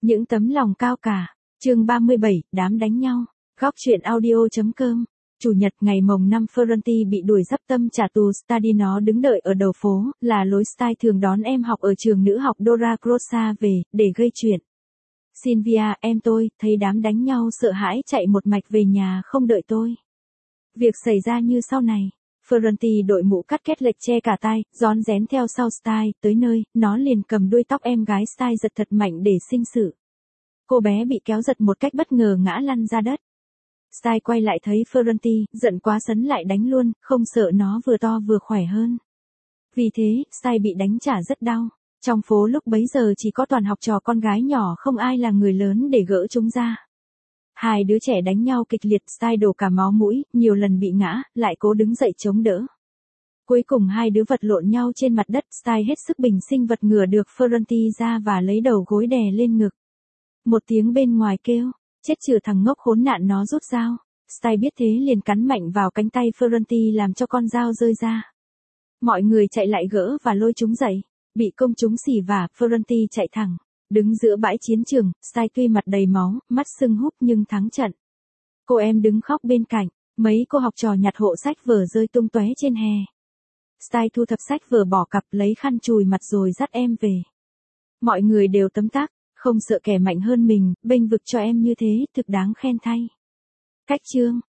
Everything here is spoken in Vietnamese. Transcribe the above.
Những tấm lòng cao cả. Chương 37, đám đánh nhau. Góc truyện audio.com. Chủ nhật ngày mồng 5 Ferranti bị đuổi dắp tâm trả tù study nó đứng đợi ở đầu phố, là lối style thường đón em học ở trường nữ học Dora Grossa về, để gây chuyện. Sylvia, em tôi, thấy đám đánh nhau sợ hãi chạy một mạch về nhà không đợi tôi. Việc xảy ra như sau này. Ferranti đội mũ cắt kết lệch che cả tai, rón rén theo sau style, tới nơi, nó liền cầm đuôi tóc em gái style giật thật mạnh để sinh sự. Cô bé bị kéo giật một cách bất ngờ ngã lăn ra đất. Style quay lại thấy Ferranti, giận quá sấn lại đánh luôn, không sợ nó vừa to vừa khỏe hơn. Vì thế, Style bị đánh trả rất đau. Trong phố lúc bấy giờ chỉ có toàn học trò con gái nhỏ, không ai là người lớn để gỡ chúng ra. Hai đứa trẻ đánh nhau kịch liệt, Style đổ cả máu mũi, nhiều lần bị ngã, lại cố đứng dậy chống đỡ. Cuối cùng hai đứa vật lộn nhau trên mặt đất, Style hết sức bình sinh vật ngửa được Ferranti ra và lấy đầu gối đè lên ngực. Một tiếng bên ngoài kêu, chết chừa thằng ngốc khốn nạn, nó rút dao. Style biết thế liền cắn mạnh vào cánh tay Ferranti làm cho con dao rơi ra. Mọi người chạy lại gỡ và lôi chúng dậy. Bị công chúng xỉ vả, Ferranti chạy thẳng. Đứng giữa bãi chiến trường, Style tuy mặt đầy máu, mắt sưng húp nhưng thắng trận. Cô em đứng khóc bên cạnh, mấy cô học trò nhặt hộ sách vở rơi tung tóe trên hè. Style thu thập sách vở bỏ cặp, lấy khăn chùi mặt rồi dắt em về. Mọi người đều tấm tắc, không sợ kẻ mạnh hơn mình, bênh vực cho em như thế, thực đáng khen thay. Cách chương.